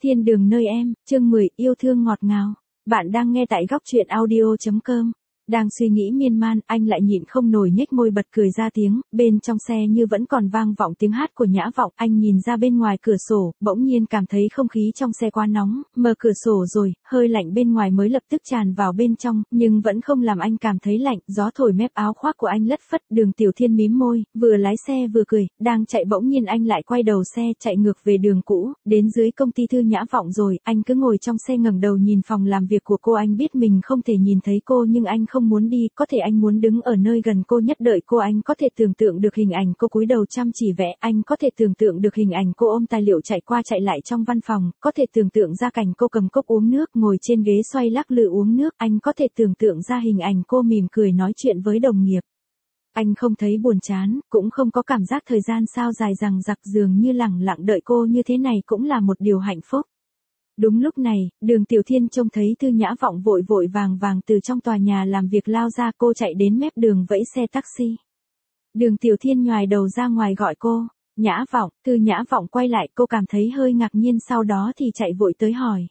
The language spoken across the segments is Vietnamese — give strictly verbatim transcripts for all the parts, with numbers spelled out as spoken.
Thiên đường nơi em, chương mười, yêu thương ngọt ngào. Bạn đang nghe tại góc truyện audio chấm com. Đang suy nghĩ miên man, anh lại nhịn không nổi nhếch môi bật cười ra tiếng, bên trong xe như vẫn còn vang vọng tiếng hát của Nhã Vọng. Anh nhìn ra bên ngoài cửa sổ, bỗng nhiên cảm thấy không khí trong xe quá nóng, mở cửa sổ rồi, hơi lạnh bên ngoài mới lập tức tràn vào bên trong, nhưng vẫn không làm anh cảm thấy lạnh, gió thổi mép áo khoác của anh lất phất. Đường Tiểu Thiên mím môi, vừa lái xe vừa cười, đang chạy bỗng nhiên anh lại quay đầu xe, chạy ngược về đường cũ, đến dưới công ty Thư Nhã Vọng rồi, anh cứ ngồi trong xe ngẩng đầu nhìn phòng làm việc của cô. Anh biết mình không thể nhìn thấy cô nhưng anh không muốn đi, có thể anh muốn đứng ở nơi gần cô nhất đợi cô. Anh có thể tưởng tượng được hình ảnh cô cúi đầu chăm chỉ vẽ, anh có thể tưởng tượng được hình ảnh cô ôm tài liệu chạy qua chạy lại trong văn phòng, có thể tưởng tượng ra cảnh cô cầm cốc uống nước, ngồi trên ghế xoay lắc lư uống nước, anh có thể tưởng tượng ra hình ảnh cô mỉm cười nói chuyện với đồng nghiệp. Anh không thấy buồn chán, cũng không có cảm giác thời gian sao dài dằng dặc, dường như lẳng lặng đợi cô như thế này cũng là một điều hạnh phúc. Đúng lúc này, Đường Tiểu Thiên trông thấy Thư Nhã Vọng vội vội vàng vàng từ trong tòa nhà làm việc lao ra, cô chạy đến mép đường vẫy xe taxi. Đường Tiểu Thiên nhoài đầu ra ngoài gọi cô, Nhã Vọng. Thư Nhã Vọng quay lại, cô cảm thấy hơi ngạc nhiên, sau đó thì chạy vội tới hỏi.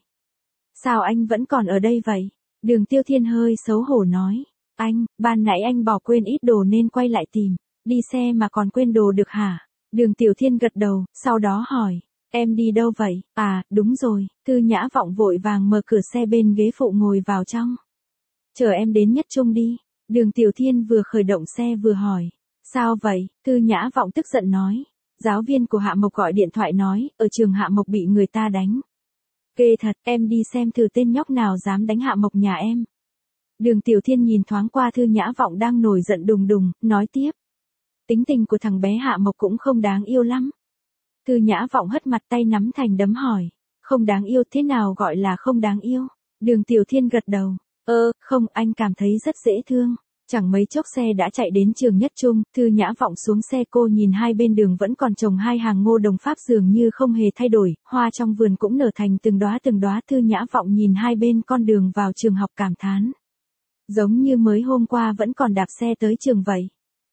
Sao anh vẫn còn ở đây vậy? Đường Tiểu Thiên hơi xấu hổ nói. Anh, ban nãy anh bỏ quên ít đồ nên quay lại tìm. Đi xe mà còn quên đồ được hả? Đường Tiểu Thiên gật đầu, sau đó hỏi. Em đi đâu vậy? À, đúng rồi. Thư Nhã Vọng vội vàng mở cửa xe bên ghế phụ ngồi vào trong. Chờ em đến Nhất Trung đi. Đường Tiểu Thiên vừa khởi động xe vừa hỏi. Sao vậy? Thư Nhã Vọng tức giận nói. Giáo viên của Hạ Mộc gọi điện thoại nói, ở trường Hạ Mộc bị người ta đánh. Ghê thật, em đi xem thử tên nhóc nào dám đánh Hạ Mộc nhà em. Đường Tiểu Thiên nhìn thoáng qua Thư Nhã Vọng đang nổi giận đùng đùng, nói tiếp. Tính tình của thằng bé Hạ Mộc cũng không đáng yêu lắm. Thư Nhã Vọng hất mặt, tay nắm thành đấm hỏi. Không đáng yêu, thế nào gọi là không đáng yêu? Đường Tiểu Thiên gật đầu. Ơ, không, anh cảm thấy rất dễ thương. Chẳng mấy chốc xe đã chạy đến trường Nhất Trung, Thư Nhã Vọng xuống xe, cô nhìn hai bên đường vẫn còn trồng hai hàng ngô đồng Pháp dường như không hề thay đổi, hoa trong vườn cũng nở thành từng đóa từng đóa. Thư Nhã Vọng nhìn hai bên con đường vào trường học cảm thán. Giống như mới hôm qua vẫn còn đạp xe tới trường vậy.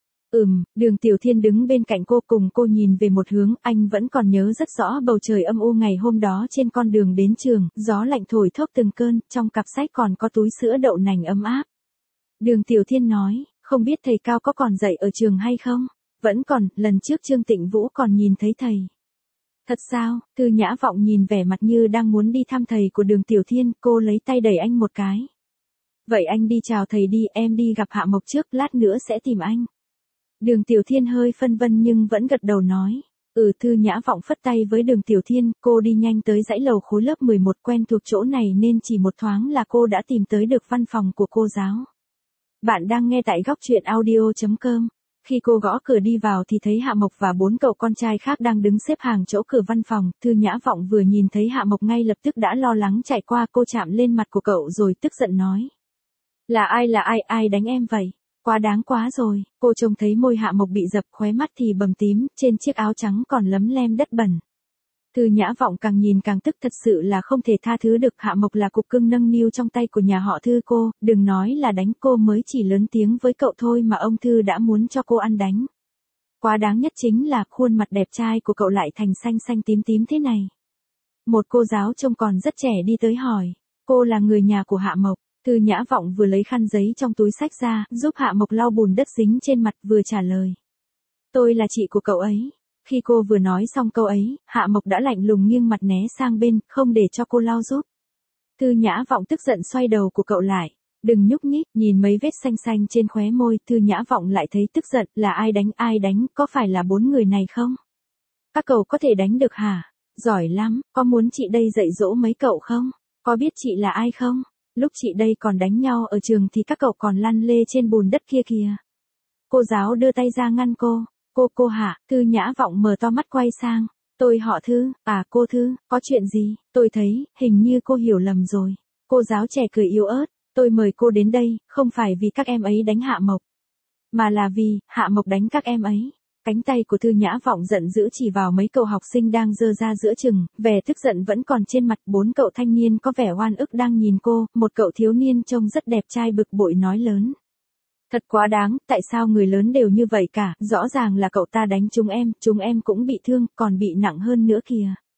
Ừm, Đường Tiểu Thiên đứng bên cạnh cô, cùng cô nhìn về một hướng, anh vẫn còn nhớ rất rõ bầu trời âm u ngày hôm đó trên con đường đến trường, gió lạnh thổi thốc từng cơn, trong cặp sách còn có túi sữa đậu nành ấm áp. Đường Tiểu Thiên nói, không biết thầy Cao có còn dạy ở trường hay không? Vẫn còn, lần trước Trương Tịnh Vũ còn nhìn thấy thầy. Thật sao? Thư Nhã Vọng nhìn vẻ mặt như đang muốn đi thăm thầy của Đường Tiểu Thiên, cô lấy tay đẩy anh một cái. Vậy anh đi chào thầy đi, em đi gặp Hạ Mộc trước, lát nữa sẽ tìm anh. Đường Tiểu Thiên hơi phân vân nhưng vẫn gật đầu nói. Ừ. Thư Nhã Vọng phất tay với Đường Tiểu Thiên, cô đi nhanh tới dãy lầu khối lớp mười một, quen thuộc chỗ này nên chỉ một thoáng là cô đã tìm tới được văn phòng của cô giáo. Bạn đang nghe tại góc truyện audio chấm com. Khi cô gõ cửa đi vào thì thấy Hạ Mộc và bốn cậu con trai khác đang đứng xếp hàng chỗ cửa văn phòng. Thư Nhã Vọng vừa nhìn thấy Hạ Mộc ngay lập tức đã lo lắng chạy qua, cô chạm lên mặt của cậu rồi tức giận nói. Là ai là ai, ai đánh em vậy? Quá đáng quá rồi. Cô trông thấy môi Hạ Mộc bị dập, khóe mắt thì bầm tím, trên chiếc áo trắng còn lấm lem đất bẩn. Thư Nhã Vọng càng nhìn càng tức, thật sự là không thể tha thứ được. Hạ Mộc là cục cưng nâng niu trong tay của nhà họ Thư, cô, đừng nói là đánh, cô mới chỉ lớn tiếng với cậu thôi mà ông Thư đã muốn cho cô ăn đánh. Quá đáng nhất chính là khuôn mặt đẹp trai của cậu lại thành xanh xanh tím tím thế này. Một cô giáo trông còn rất trẻ đi tới hỏi, cô là người nhà của Hạ Mộc. Thư Nhã Vọng vừa lấy khăn giấy trong túi xách ra, giúp Hạ Mộc lau bùn đất dính trên mặt, vừa trả lời. Tôi là chị của cậu ấy. Khi cô vừa nói xong câu ấy, Hạ Mộc đã lạnh lùng nghiêng mặt né sang bên, không để cho cô lau giúp. Thư Nhã Vọng tức giận xoay đầu của cậu lại. Đừng nhúc nhích, nhìn mấy vết xanh xanh trên khóe môi, Thư Nhã Vọng lại thấy tức giận, là ai đánh, ai đánh, có phải là bốn người này không? Các cậu có thể đánh được hả? Giỏi lắm, có muốn chị đây dạy dỗ mấy cậu không? Có biết chị là ai không? Lúc chị đây còn đánh nhau ở trường thì các cậu còn lăn lê trên bùn đất kia kìa. Cô giáo đưa tay ra ngăn cô. Cô, cô hả? Thư Nhã Vọng mở to mắt quay sang. Tôi họ Thư. À, cô Thư, có chuyện gì? Tôi thấy, hình như cô hiểu lầm rồi. Cô giáo trẻ cười yếu ớt. Tôi mời cô đến đây, không phải vì các em ấy đánh Hạ Mộc, mà là vì, Hạ Mộc đánh các em ấy. Cánh tay của Thư Nhã Vọng giận dữ chỉ vào mấy cậu học sinh đang giơ ra giữa chừng, vẻ tức giận vẫn còn trên mặt. Bốn cậu thanh niên có vẻ oan ức đang nhìn cô, một cậu thiếu niên trông rất đẹp trai bực bội nói lớn. Thật quá đáng, tại sao người lớn đều như vậy cả, rõ ràng là cậu ta đánh chúng em, chúng em cũng bị thương, còn bị nặng hơn nữa kìa.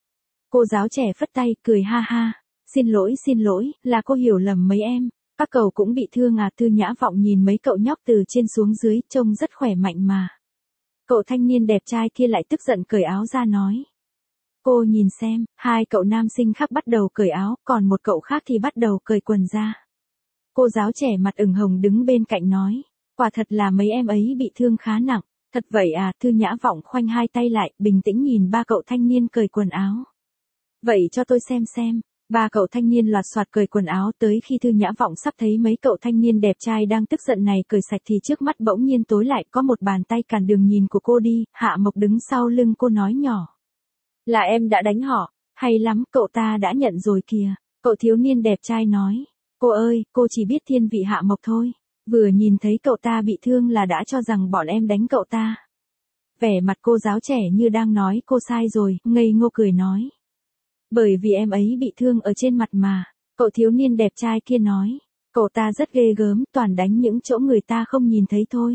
Cô giáo trẻ phất tay, cười ha ha. Xin lỗi xin lỗi, là cô hiểu lầm mấy em. Các cậu cũng bị thương à? Thư Nhã Vọng nhìn mấy cậu nhóc từ trên xuống dưới, trông rất khỏe mạnh mà. Cậu thanh niên đẹp trai kia lại tức giận cởi áo ra nói. Cô nhìn xem, hai cậu nam sinh khác bắt đầu cởi áo, còn một cậu khác thì bắt đầu cởi quần ra. Cô giáo trẻ mặt ửng hồng đứng bên cạnh nói. Quả thật là mấy em ấy bị thương khá nặng. Thật vậy à? Thư Nhã Vọng khoanh hai tay lại, bình tĩnh nhìn ba cậu thanh niên cởi quần áo. Vậy cho tôi xem xem. Ba cậu thanh niên loạt soạt cởi quần áo, tới khi Thư Nhã Vọng sắp thấy mấy cậu thanh niên đẹp trai đang tức giận này cởi sạch thì trước mắt bỗng nhiên tối lại, có một bàn tay cản đường nhìn của cô đi. Hạ Mộc đứng sau lưng cô nói nhỏ. Là em đã đánh họ, hay lắm, cậu ta đã nhận rồi kìa. Cậu thiếu niên đẹp trai nói. Cô ơi, cô chỉ biết thiên vị Hạ Mộc thôi. Vừa nhìn thấy cậu ta bị thương là đã cho rằng bọn em đánh cậu ta. Vẻ mặt cô giáo trẻ như đang nói cô sai rồi, ngây ngô cười nói. Bởi vì em ấy bị thương ở trên mặt mà. Cậu thiếu niên đẹp trai kia nói. Cậu ta rất ghê gớm, toàn đánh những chỗ người ta không nhìn thấy thôi.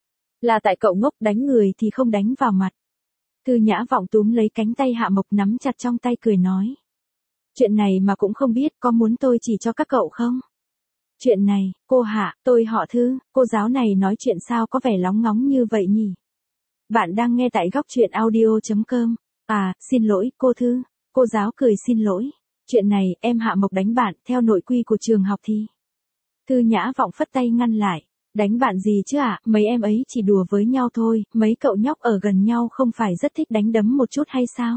Là tại cậu ngốc, đánh người thì không đánh vào mặt. Thư Nhã Vọng túm lấy cánh tay Hạ Mộc nắm chặt trong tay cười nói. Chuyện này mà cũng không biết, có muốn tôi chỉ cho các cậu không? Chuyện này, cô Hạ, tôi họ Thư, cô giáo này nói chuyện sao có vẻ lóng ngóng như vậy nhỉ? Bạn đang nghe tại góc truyện audio.com. À, xin lỗi, cô Thư. Cô giáo cười xin lỗi. Chuyện này, em Hạ Mộc đánh bạn, theo nội quy của trường học thì. Thư Nhã Vọng phất tay ngăn lại. Đánh bạn gì chứ ạ, à? Mấy em ấy chỉ đùa với nhau thôi, mấy cậu nhóc ở gần nhau không phải rất thích đánh đấm một chút hay sao?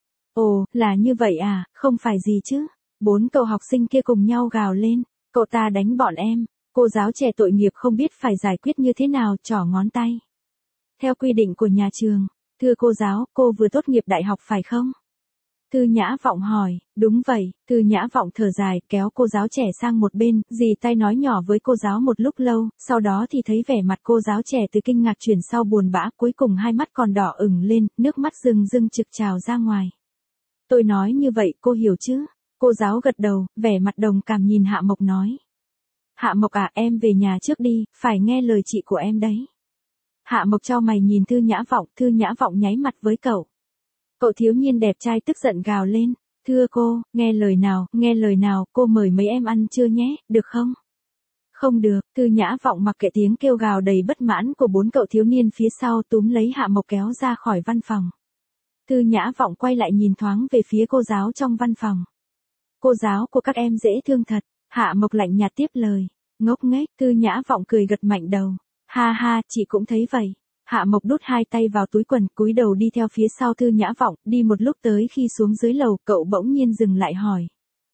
Ồ, là như vậy à, không phải gì chứ. Bốn cậu học sinh kia cùng nhau gào lên. Cậu ta đánh bọn em. Cô giáo trẻ tội nghiệp không biết phải giải quyết như thế nào, trỏ ngón tay. Theo quy định của nhà trường. Thưa cô giáo, cô vừa tốt nghiệp đại học phải không? Thư Nhã Vọng hỏi. Đúng vậy. Thư Nhã Vọng thở dài, kéo cô giáo trẻ sang một bên, dì tay nói nhỏ với cô giáo một lúc lâu, sau đó thì thấy vẻ mặt cô giáo trẻ từ kinh ngạc chuyển sau buồn bã, cuối cùng hai mắt còn đỏ ửng lên, nước mắt rưng rưng trực trào ra ngoài. Tôi nói như vậy cô hiểu chứ? Cô giáo gật đầu, vẻ mặt đồng cảm nhìn Hạ Mộc nói. Hạ Mộc à, em về nhà trước đi, phải nghe lời chị của em đấy. Hạ Mộc chau mày nhìn Thư Nhã Vọng, Thư Nhã Vọng nháy mặt với cậu. Cậu thiếu niên đẹp trai tức giận gào lên. Thưa cô, nghe lời nào, nghe lời nào, cô mời mấy em ăn trưa nhé, được không? Không được, Thư Nhã Vọng mặc kệ tiếng kêu gào đầy bất mãn của bốn cậu thiếu niên phía sau túm lấy Hạ Mộc kéo ra khỏi văn phòng. Thư Nhã Vọng quay lại nhìn thoáng về phía cô giáo trong văn phòng. Cô giáo của các em dễ thương thật. Hạ Mộc lạnh nhạt tiếp lời. Ngốc nghếch, Thư Nhã Vọng cười gật mạnh đầu. Ha ha, chị cũng thấy vậy. Hạ Mộc đút hai tay vào túi quần, cúi đầu đi theo phía sau Thư Nhã Vọng, đi một lúc tới khi xuống dưới lầu, cậu bỗng nhiên dừng lại hỏi.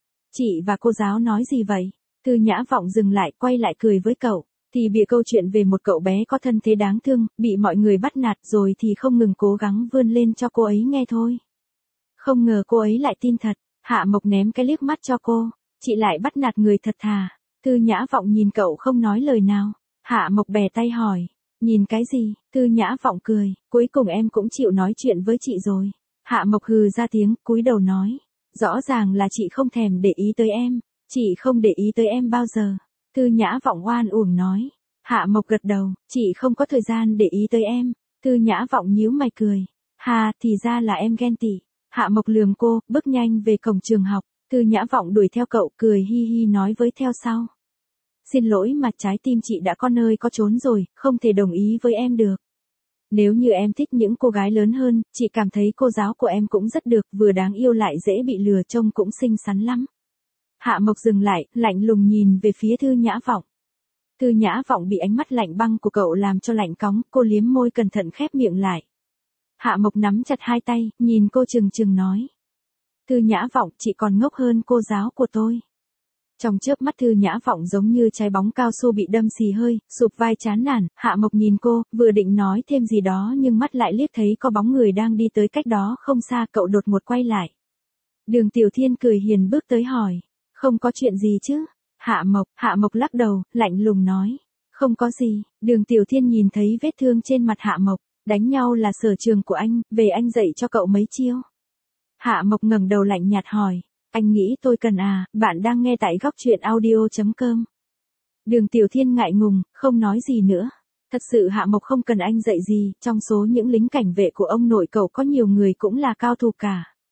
Chị và cô giáo nói gì vậy? Thư Nhã Vọng dừng lại, quay lại cười với cậu. Thì bịa câu chuyện về một cậu bé có thân thế đáng thương, bị mọi người bắt nạt rồi thì không ngừng cố gắng vươn lên cho cô ấy nghe thôi. Không ngờ cô ấy lại tin thật. Hạ Mộc ném cái liếc mắt cho cô. Chị lại bắt nạt người thật thà. Thư Nhã Vọng nhìn cậu không nói lời nào. Hạ Mộc bè tay hỏi. Nhìn cái gì? Thư Nhã Vọng cười. Cuối cùng em cũng chịu nói chuyện với chị rồi. Hạ Mộc hừ ra tiếng, cúi đầu nói. Rõ ràng là chị không thèm để ý tới em. Chị không để ý tới em bao giờ. Thư Nhã Vọng oan uổng nói. Hạ Mộc gật đầu. Chị không có thời gian để ý tới em. Thư Nhã Vọng nhíu mày cười. Hà, thì ra là em ghen tị. Hạ Mộc lườm cô, bước nhanh về cổng trường học. Thư Nhã Vọng đuổi theo cậu, cười hi hi nói với theo sau. Xin lỗi mà trái tim chị đã có nơi có chốn rồi, không thể đồng ý với em được. Nếu như em thích những cô gái lớn hơn, chị cảm thấy cô giáo của em cũng rất được, vừa đáng yêu lại dễ bị lừa, trông cũng xinh xắn lắm. Hạ Mộc dừng lại, lạnh lùng nhìn về phía Thư Nhã Vọng. Thư Nhã Vọng bị ánh mắt lạnh băng của cậu làm cho lạnh cóng, cô liếm môi cẩn thận khép miệng lại. Hạ Mộc nắm chặt hai tay, nhìn cô trừng trừng nói. Thư Nhã Vọng, chị còn ngốc hơn cô giáo của tôi. Trong chớp mắt Thư Nhã Vọng giống như trái bóng cao su bị đâm xì hơi, sụp vai chán nản. Hạ Mộc nhìn cô, vừa định nói thêm gì đó nhưng mắt lại liếc thấy có bóng người đang đi tới cách đó không xa, cậu đột ngột quay lại. Đường Tiểu Thiên cười hiền bước tới hỏi. Không có chuyện gì chứ? Hạ Mộc, Hạ Mộc lắc đầu, lạnh lùng nói. Không có gì. Đường Tiểu Thiên nhìn thấy vết thương trên mặt Hạ Mộc. Đánh nhau là sở trường của anh, về anh dạy cho cậu mấy chiêu. Hạ Mộc ngẩng đầu lạnh nhạt hỏi. Anh nghĩ tôi cần à? Bạn đang nghe tại góc truyện audio.com. Đường Tiểu Thiên ngại ngùng, không nói gì nữa. Thật sự Hạ Mộc không cần anh dạy gì, trong số những lính cảnh vệ của ông nội cậu có nhiều người cũng là cao thủ cả.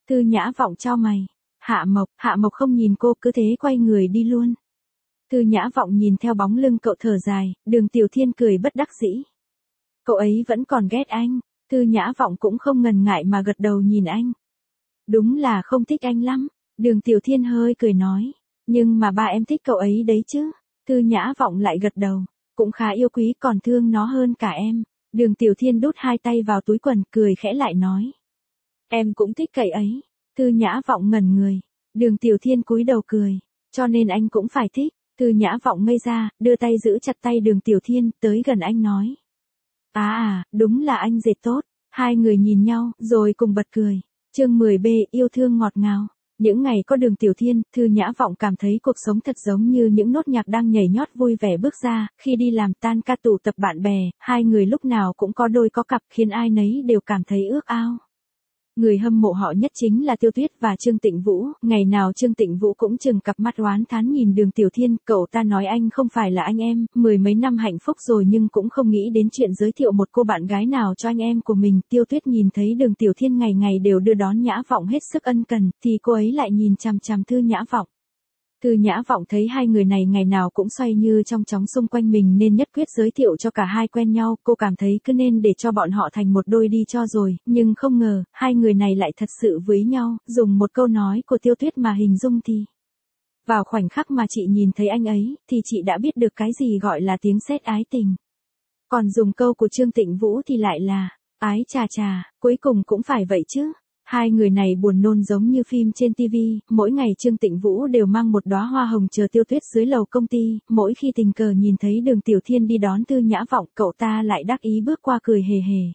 Thư Nhã Vọng chau mày. Hạ Mộc, Hạ Mộc không nhìn cô cứ thế quay người đi luôn. Thư Nhã Vọng nhìn theo bóng lưng cậu thở dài, Đường Tiểu Thiên cười bất đắc dĩ. Cậu ấy vẫn còn ghét anh, Thư Nhã Vọng cũng không ngần ngại mà gật đầu nhìn anh. Đúng là không thích anh lắm, Đường Tiểu Thiên hơi cười nói, nhưng mà ba em thích cậu ấy đấy chứ. Thư Nhã Vọng lại gật đầu, cũng khá yêu quý còn thương nó hơn cả em. Đường Tiểu Thiên đút hai tay vào túi quần cười khẽ lại nói. Em cũng thích cậu ấy. Thư Nhã Vọng ngẩn người, Đường Tiểu Thiên cúi đầu cười, cho nên anh cũng phải thích. Thư Nhã Vọng ngây ra, đưa tay giữ chặt tay Đường Tiểu Thiên, tới gần anh nói. À à, đúng là anh dệt tốt. Hai người nhìn nhau, rồi cùng bật cười. Chương mười B, yêu thương ngọt ngào. Những ngày có Đường Tiểu Thiên, Thư Nhã Vọng cảm thấy cuộc sống thật giống như những nốt nhạc đang nhảy nhót vui vẻ bước ra, khi đi làm tan ca tụ tập bạn bè, hai người lúc nào cũng có đôi có cặp khiến ai nấy đều cảm thấy ước ao. Người hâm mộ họ nhất chính là Tiêu Tuyết và Trương Tịnh Vũ, ngày nào Trương Tịnh Vũ cũng trừng cặp mắt oán thán nhìn Đường Tiểu Thiên, cậu ta nói anh không phải là anh em, mười mấy năm hạnh phúc rồi nhưng cũng không nghĩ đến chuyện giới thiệu một cô bạn gái nào cho anh em của mình. Tiêu Tuyết nhìn thấy Đường Tiểu Thiên ngày ngày đều đưa đón Nhã Vọng hết sức ân cần, thì cô ấy lại nhìn chằm chằm Thư Nhã Vọng. Thư Nhã Vọng thấy hai người này ngày nào cũng xoay như trong chóng xung quanh mình nên nhất quyết giới thiệu cho cả hai quen nhau, cô cảm thấy cứ nên để cho bọn họ thành một đôi đi cho rồi, nhưng không ngờ, hai người này lại thật sự với nhau, dùng một câu nói của Tiêu Tuyết mà hình dung thì. Vào khoảnh khắc mà chị nhìn thấy anh ấy, thì chị đã biết được cái gì gọi là tiếng sét ái tình. Còn dùng câu của Trương Tịnh Vũ thì lại là, ái chà chà, cuối cùng cũng phải vậy chứ. Hai người này buồn nôn giống như phim trên ti vi, mỗi ngày Trương Tịnh Vũ đều mang một đóa hoa hồng chờ Tiêu Tuyết dưới lầu công ty, mỗi khi tình cờ nhìn thấy Đường Tiểu Thiên đi đón Thư Nhã Vọng, cậu ta lại đắc ý bước qua cười hề hề.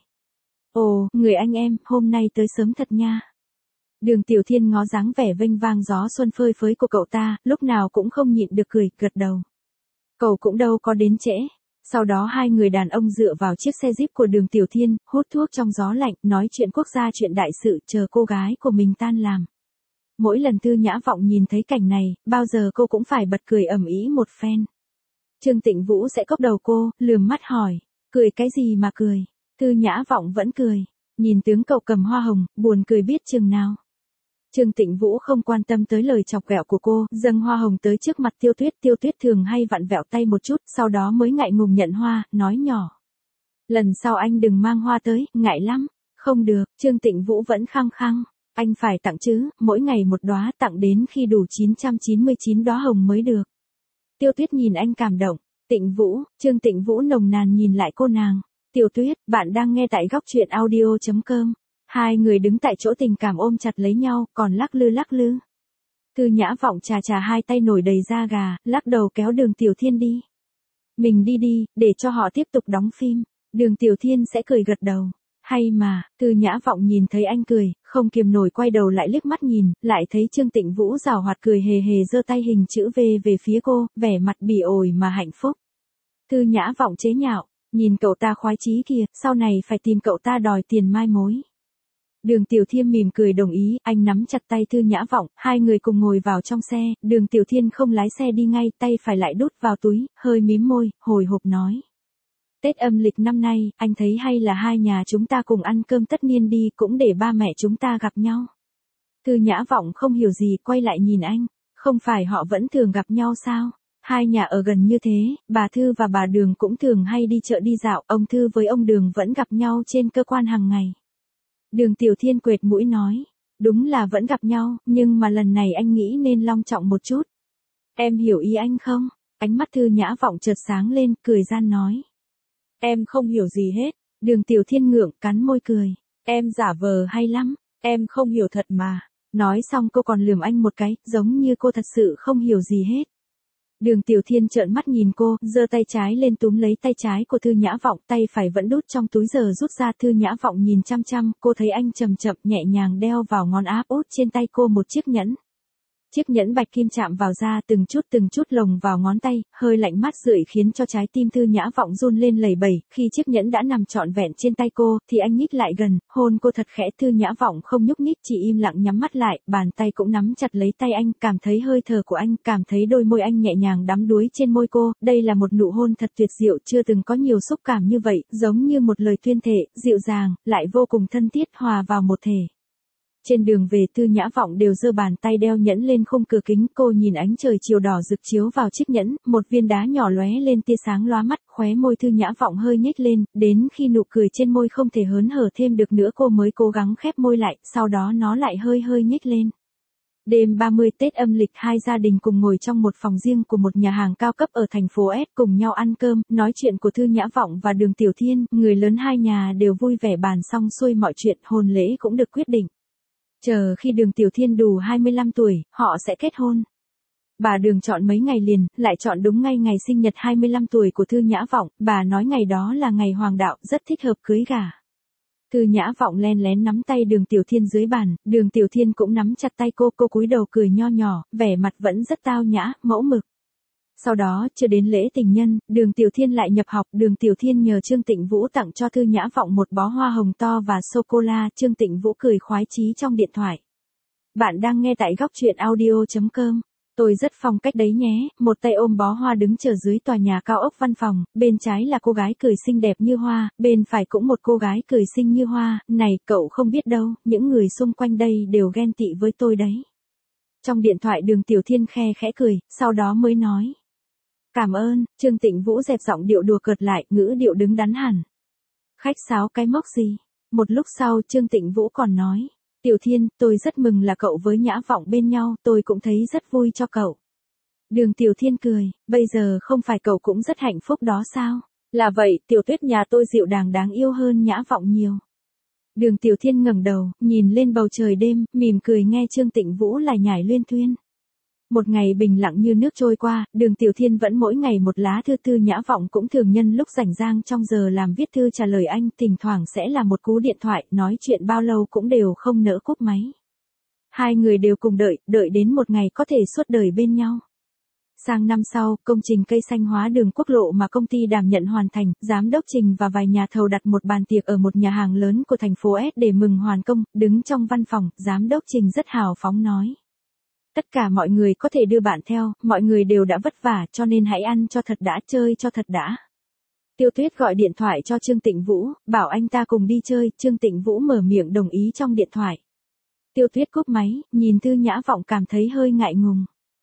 Ồ, người anh em, hôm nay tới sớm thật nha. Đường Tiểu Thiên ngó dáng vẻ vênh vang gió xuân phơi phới của cậu ta, lúc nào cũng không nhịn được cười, gật đầu. Cậu cũng đâu có đến trễ. Sau đó hai người đàn ông dựa vào chiếc xe Jeep của Đường Tiểu Thiên, hút thuốc trong gió lạnh, nói chuyện quốc gia chuyện đại sự, chờ cô gái của mình tan làm. Mỗi lần Thư Nhã Vọng nhìn thấy cảnh này, bao giờ cô cũng phải bật cười ầm ĩ một phen. Trương Tịnh Vũ sẽ cốc đầu cô, lườm mắt hỏi, cười cái gì mà cười? Thư Nhã Vọng vẫn cười, nhìn tướng cậu cầm hoa hồng, buồn cười biết chừng nào. Trương Tịnh Vũ không quan tâm tới lời chọc ghẹo của cô, dâng hoa hồng tới trước mặt Tiêu Tuyết. Tiêu Tuyết thường hay vặn vẹo tay một chút, sau đó mới ngại ngùng nhận hoa, nói nhỏ. Lần sau anh đừng mang hoa tới, ngại lắm. Không được, Trương Tịnh Vũ vẫn khăng khăng. Anh phải tặng chứ, mỗi ngày một đóa, tặng đến khi đủ chín trăm chín mươi chín đóa hồng mới được. Tiêu Tuyết nhìn anh cảm động. Tịnh Vũ, Trương Tịnh Vũ nồng nàn nhìn lại cô nàng. Tiểu Tuyết, bạn đang nghe tại góc truyện audio chấm com. Hai người đứng tại chỗ tình cảm ôm chặt lấy nhau, còn lắc lư lắc lư. Thư Nhã Vọng chà chà hai tay nổi đầy da gà, lắc đầu kéo Đường Tiểu Thiên đi. Mình đi đi, để cho họ tiếp tục đóng phim. Đường Tiểu Thiên sẽ cười gật đầu. Hay mà, Thư Nhã Vọng nhìn thấy anh cười, không kiềm nổi quay đầu lại liếc mắt nhìn, lại thấy Trương Tịnh Vũ giảo hoạt cười hề hề giơ tay hình chữ V về phía cô, vẻ mặt bỉ ổi mà hạnh phúc. Thư Nhã Vọng chế nhạo, nhìn cậu ta khoái chí kìa, sau này phải tìm cậu ta đòi tiền mai mối. Đường Tiểu Thiên mỉm cười đồng ý, anh nắm chặt tay Thư Nhã Vọng, hai người cùng ngồi vào trong xe, Đường Tiểu Thiên không lái xe đi ngay, tay phải lại đút vào túi, hơi mím môi, hồi hộp nói. Tết âm lịch năm nay, anh thấy hay là hai nhà chúng ta cùng ăn cơm tất niên đi, cũng để ba mẹ chúng ta gặp nhau. Thư Nhã Vọng không hiểu gì, quay lại nhìn anh, không phải họ vẫn thường gặp nhau sao? Hai nhà ở gần như thế, bà Thư và bà Đường cũng thường hay đi chợ đi dạo, ông Thư với ông Đường vẫn gặp nhau trên cơ quan hàng ngày. Đường Tiểu Thiên quệt mũi nói, đúng là vẫn gặp nhau, nhưng mà lần này anh nghĩ nên long trọng một chút. Em hiểu ý anh không? Ánh mắt Thư Nhã Vọng chợt sáng lên, cười gian nói. Em không hiểu gì hết. Đường Tiểu Thiên ngượng, cắn môi cười. Em giả vờ hay lắm, em không hiểu thật mà. Nói xong cô còn lườm anh một cái, giống như cô thật sự không hiểu gì hết. Đường Tiểu Thiên trợn mắt nhìn cô, giơ tay trái lên túm lấy tay trái của Thư Nhã Vọng, tay phải vẫn đút trong túi giờ rút ra. Thư Nhã Vọng nhìn chăm chăm, cô thấy anh chậm chậm nhẹ nhàng đeo vào ngón áp út trên tay cô một chiếc nhẫn. Chiếc nhẫn bạch kim chạm vào da từng chút từng chút lồng vào ngón tay, hơi lạnh mát rượi khiến cho trái tim Thư Nhã Vọng run lên lẩy bẩy. Khi chiếc nhẫn đã nằm trọn vẹn trên tay cô, thì anh nhích lại gần, hôn cô thật khẽ. Thư Nhã Vọng không nhúc nhích, chỉ im lặng nhắm mắt lại, bàn tay cũng nắm chặt lấy tay anh, cảm thấy hơi thở của anh, cảm thấy đôi môi anh nhẹ nhàng đắm đuối trên môi cô. Đây là một nụ hôn thật tuyệt diệu, chưa từng có nhiều xúc cảm như vậy, giống như một lời tuyên thệ, dịu dàng, lại vô cùng thân thiết, hòa vào một thể. Trên đường về Thư Nhã Vọng đều giơ bàn tay đeo nhẫn lên khung cửa kính, cô nhìn ánh trời chiều đỏ rực chiếu vào chiếc nhẫn, một viên đá nhỏ lóe lên tia sáng lóa mắt, khóe môi Thư Nhã Vọng hơi nhếch lên, đến khi nụ cười trên môi không thể hớn hở thêm được nữa cô mới cố gắng khép môi lại, sau đó nó lại hơi hơi nhếch lên. Đêm ba mươi Tết âm lịch hai gia đình cùng ngồi trong một phòng riêng của một nhà hàng cao cấp ở thành phố S cùng nhau ăn cơm, nói chuyện của Thư Nhã Vọng và Đường Tiểu Thiên, người lớn hai nhà đều vui vẻ bàn xong xuôi mọi chuyện, hôn lễ cũng được quyết định. Chờ khi Đường Tiểu Thiên đủ hai mươi lăm tuổi, họ sẽ kết hôn. Bà Đường chọn mấy ngày liền, lại chọn đúng ngay ngày sinh nhật hai mươi lăm tuổi của Thư Nhã Vọng, bà nói ngày đó là ngày hoàng đạo, rất thích hợp cưới gả. Thư Nhã Vọng len lén nắm tay Đường Tiểu Thiên dưới bàn, Đường Tiểu Thiên cũng nắm chặt tay cô, cô cúi đầu cười nho nhỏ, vẻ mặt vẫn rất tao nhã, mẫu mực. Sau đó, chưa đến lễ tình nhân, Đường Tiểu Thiên lại nhập học, Đường Tiểu Thiên nhờ Trương Tịnh Vũ tặng cho Thư Nhã Vọng một bó hoa hồng to và sô-cô-la, Trương Tịnh Vũ cười khoái chí trong điện thoại. Bạn đang nghe tại góc truyện audio chấm com. Tôi rất phong cách đấy nhé, một tay ôm bó hoa đứng chờ dưới tòa nhà cao ốc văn phòng, bên trái là cô gái cười xinh đẹp như hoa, bên phải cũng một cô gái cười xinh như hoa, này cậu không biết đâu, những người xung quanh đây đều ghen tị với tôi đấy. Trong điện thoại Đường Tiểu Thiên khe khẽ cười, sau đó mới nói. Cảm ơn, Trương Tịnh Vũ dẹp giọng điệu đùa cợt lại, ngữ điệu đứng đắn hẳn. Khách sáo cái móc gì? Một lúc sau Trương Tịnh Vũ còn nói. Tiểu Thiên, tôi rất mừng là cậu với Nhã Vọng bên nhau, tôi cũng thấy rất vui cho cậu. Đường Tiểu Thiên cười, bây giờ không phải cậu cũng rất hạnh phúc đó sao? Là vậy, Tiểu Tuyết nhà tôi dịu dàng đáng yêu hơn Nhã Vọng nhiều. Đường Tiểu Thiên ngẩng đầu, nhìn lên bầu trời đêm, mỉm cười nghe Trương Tịnh Vũ lải nhải luyên thuyên. Một ngày bình lặng như nước trôi qua, Đường Tiểu Thiên vẫn mỗi ngày một lá thư. Thư Nhã Vọng cũng thường nhân lúc rảnh rang trong giờ làm viết thư trả lời anh, thỉnh thoảng sẽ là một cú điện thoại, nói chuyện bao lâu cũng đều không nỡ cúp máy. Hai người đều cùng đợi, đợi đến một ngày có thể suốt đời bên nhau. Sang năm sau, công trình cây xanh hóa đường quốc lộ mà công ty đảm nhận hoàn thành, giám đốc Trình và vài nhà thầu đặt một bàn tiệc ở một nhà hàng lớn của thành phố S để mừng hoàn công, đứng trong văn phòng, giám đốc Trình rất hào phóng nói. Tất cả mọi người có thể đưa bạn theo, mọi người đều đã vất vả cho nên hãy ăn cho thật đã, chơi cho thật đã. Tiêu Tuyết gọi điện thoại cho Trương Tịnh Vũ, bảo anh ta cùng đi chơi, Trương Tịnh Vũ mở miệng đồng ý trong điện thoại. Tiêu Tuyết cúp máy, nhìn Thư Nhã Vọng cảm thấy hơi ngại ngùng.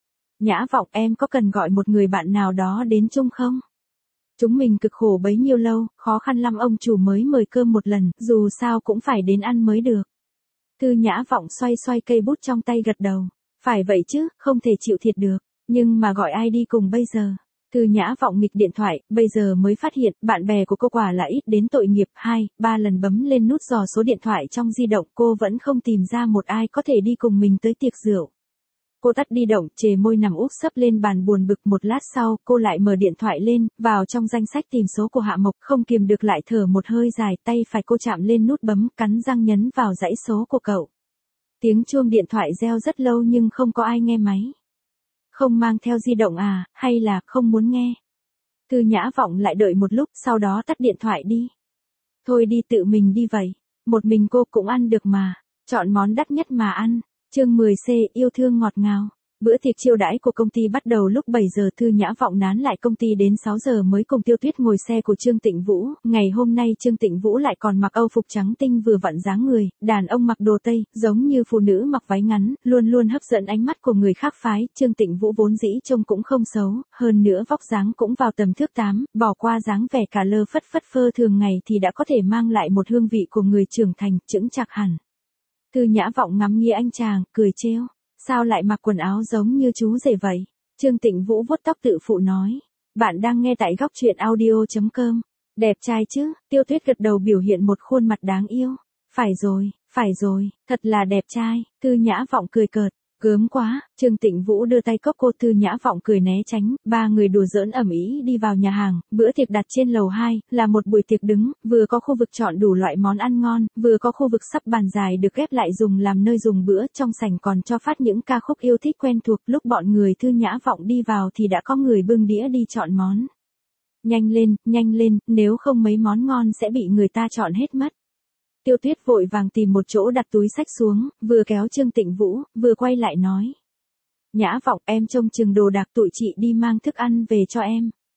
Nhã Vọng, em có cần gọi một người bạn nào đó đến chung không? Chúng mình cực khổ bấy nhiêu lâu, khó khăn lắm ông chủ mới mời cơm một lần, dù sao cũng phải đến ăn mới được. Thư Nhã Vọng xoay xoay cây bút trong tay gật đầu. Phải vậy chứ, không thể chịu thiệt được. Nhưng mà gọi ai đi cùng bây giờ? Thư Nhã Vọng nghịch điện thoại, bây giờ mới phát hiện, bạn bè của cô quả là ít đến tội nghiệp. Hai, ba lần bấm lên nút dò số điện thoại trong di động, cô vẫn không tìm ra một ai có thể đi cùng mình tới tiệc rượu. Cô tắt di động, chề môi nằm úp sấp lên bàn buồn bực. Một lát sau, cô lại mở điện thoại lên, vào trong danh sách tìm số của Hạ Mộc, không kìm được lại thở một hơi dài, tay phải cô chạm lên nút bấm, cắn răng nhấn vào dãy số của cậu. Tiếng chuông điện thoại reo rất lâu nhưng không có ai nghe máy. Không mang theo di động à, hay là không muốn nghe? Thư Nhã Vọng lại đợi một lúc, sau đó tắt điện thoại đi. Thôi đi, tự mình đi vậy. Một mình cô cũng ăn được mà. Chọn món đắt nhất mà ăn. Chương mười C, yêu thương ngọt ngào. Bữa tiệc chiêu đãi của công ty bắt đầu lúc bảy giờ. Thư Nhã Vọng nán lại công ty đến sáu giờ mới cùng Tiêu Tuyết ngồi xe của Trương Tịnh Vũ. Ngày hôm nay Trương Tịnh Vũ lại còn mặc âu phục trắng tinh vừa vặn dáng người, đàn ông mặc đồ Tây, giống như phụ nữ mặc váy ngắn, luôn luôn hấp dẫn ánh mắt của người khác phái. Trương Tịnh Vũ vốn dĩ trông cũng không xấu, hơn nữa vóc dáng cũng vào tầm thước tám, bỏ qua dáng vẻ cả lơ phất phất phơ thường ngày thì đã có thể mang lại một hương vị của người trưởng thành, chững chạc hẳn. Thư Nhã Vọng ngắm nghía anh chàng, cười trêu. Sao lại mặc quần áo giống như chú rể vậy? Trương Tịnh Vũ vuốt tóc tự phụ nói. Bạn đang nghe tại góc truyện audio chấm com. Đẹp trai chứ? Tiêu Tuyết gật đầu biểu hiện một khuôn mặt đáng yêu. Phải rồi, phải rồi, thật là đẹp trai. Thư Nhã Vọng cười cợt. Gớm quá, Trương Tịnh Vũ đưa tay cốc cô. Thư Nhã Vọng cười né tránh, ba người đùa giỡn ầm ĩ đi vào nhà hàng. Bữa tiệc đặt trên lầu hai, là một buổi tiệc đứng, vừa có khu vực chọn đủ loại món ăn ngon, vừa có khu vực sắp bàn dài được ghép lại dùng làm nơi dùng bữa. Trong sảnh còn cho phát những ca khúc yêu thích quen thuộc. Lúc bọn người Thư Nhã Vọng đi vào thì đã có người bưng đĩa đi chọn món. Nhanh lên, nhanh lên, nếu không mấy món ngon sẽ bị người ta chọn hết mất. Tiêu Tuyết vội vàng tìm một chỗ đặt túi xách xuống, vừa kéo Trương Tịnh Vũ, vừa quay lại nói. Nhã Vọng, em trông chừng đồ đạc, tụi chị đi mang thức ăn về cho em.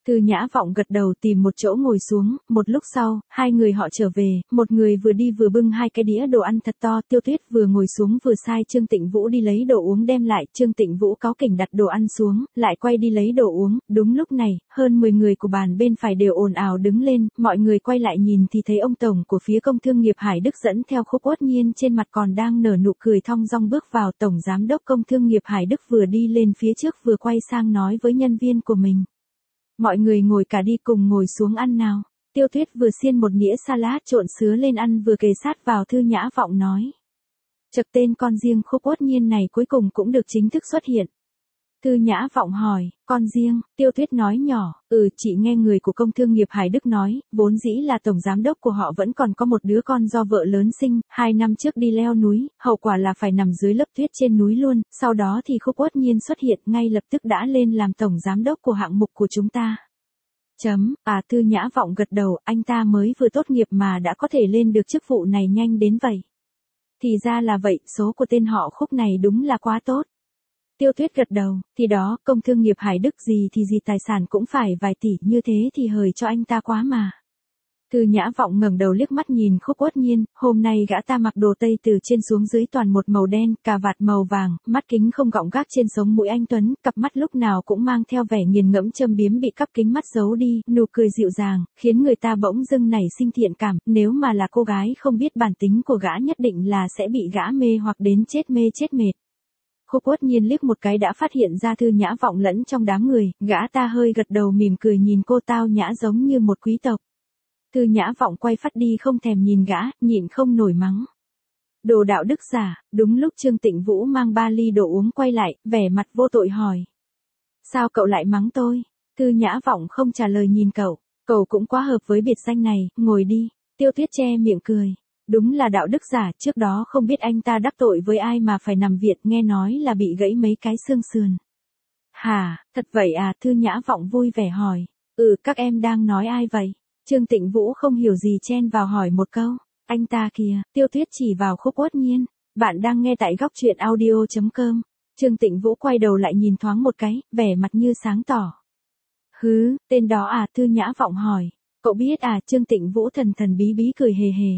Thư Nhã Vọng gật đầu tìm một chỗ ngồi xuống, một lúc sau, hai người họ trở về, một người vừa đi vừa bưng hai cái đĩa đồ ăn thật to, Tiêu Tuyết vừa ngồi xuống vừa sai Trương Tịnh Vũ đi lấy đồ uống đem lại, Trương Tịnh Vũ cáu kỉnh đặt đồ ăn xuống, lại quay đi lấy đồ uống, đúng lúc này, hơn mười người của bàn bên phải đều ồn ào đứng lên, mọi người quay lại nhìn thì thấy ông tổng của phía công thương nghiệp Hải Đức dẫn theo Khúc Uất Nhiên trên mặt còn đang nở nụ cười thong dong bước vào, tổng giám đốc công thương nghiệp Hải Đức vừa đi lên phía trước vừa quay sang nói với nhân viên của mình. Mọi người ngồi cả đi cùng ngồi xuống ăn nào. Tiêu Tuyết vừa xiên một đĩa salad trộn sứa lên ăn vừa kề sát vào Thư Nhã Vọng nói. Chật tên con riêng Khúc Uất Nhiên này cuối cùng cũng được chính thức xuất hiện. Thư Nhã Vọng hỏi, con riêng, Tiêu Tuyết nói nhỏ, ừ chị nghe người của công thương nghiệp Hải Đức nói, vốn dĩ là tổng giám đốc của họ vẫn còn có một đứa con do vợ lớn sinh, hai năm trước đi leo núi, hậu quả là phải nằm dưới lớp tuyết trên núi luôn, sau đó thì Khúc Uất Nhiên xuất hiện ngay lập tức đã lên làm tổng giám đốc của hạng mục của chúng ta. Chấm, à Thư Nhã Vọng gật đầu, anh ta mới vừa tốt nghiệp mà đã có thể lên được chức vụ này nhanh đến vậy. Thì ra là vậy, số của tên họ Khúc này đúng là quá tốt. Tiêu Tuyết gật đầu, thì đó, công thương nghiệp Hải Đức gì thì gì tài sản cũng phải vài tỷ, như thế thì hời cho anh ta quá mà. Thư Nhã Vọng ngẩng đầu liếc mắt nhìn Khúc Uất Nhiên, hôm nay gã ta mặc đồ tây từ trên xuống dưới toàn một màu đen, cà vạt màu vàng, mắt kính không gọng gác trên sống mũi anh tuấn, cặp mắt lúc nào cũng mang theo vẻ nghiền ngẫm châm biếm bị cắp kính mắt giấu đi, nụ cười dịu dàng, khiến người ta bỗng dưng nảy sinh thiện cảm, nếu mà là cô gái không biết bản tính của gã nhất định là sẽ bị gã mê hoặc đến chết mê chết mệt. Khúc Uất Nhiên liếc một cái đã phát hiện ra Thư Nhã Vọng lẫn trong đám người, gã ta hơi gật đầu mỉm cười nhìn cô, tao nhã giống như một quý tộc. Thư Nhã Vọng quay phát đi không thèm nhìn gã, nhịn không nổi mắng. Đồ đạo đức giả, đúng lúc Trương Tịnh Vũ mang ba ly đồ uống quay lại, vẻ mặt vô tội hỏi. Sao cậu lại mắng tôi? Thư Nhã Vọng không trả lời nhìn cậu, cậu cũng quá hợp với biệt danh này, ngồi đi. Tiêu Tuyết che miệng cười. Đúng là đạo đức giả, trước đó không biết anh ta đắc tội với ai mà phải nằm viện, nghe nói là bị gãy mấy cái xương sườn. Hả, thật vậy à? Thư Nhã Vọng vui vẻ hỏi. Ừ, các em đang nói ai vậy? Trương Tịnh Vũ không hiểu gì chen vào hỏi một câu. Anh ta kìa, Tiêu Tuyết chỉ vào Khúc Uất Nhiên. Bạn đang nghe tại góc truyện audio chấm com. Trương Tịnh Vũ quay đầu lại nhìn thoáng một cái, vẻ mặt như sáng tỏ. Hứ, tên đó à? Thư Nhã Vọng hỏi. Cậu biết à? Trương Tịnh Vũ thần thần bí bí cười hề hề.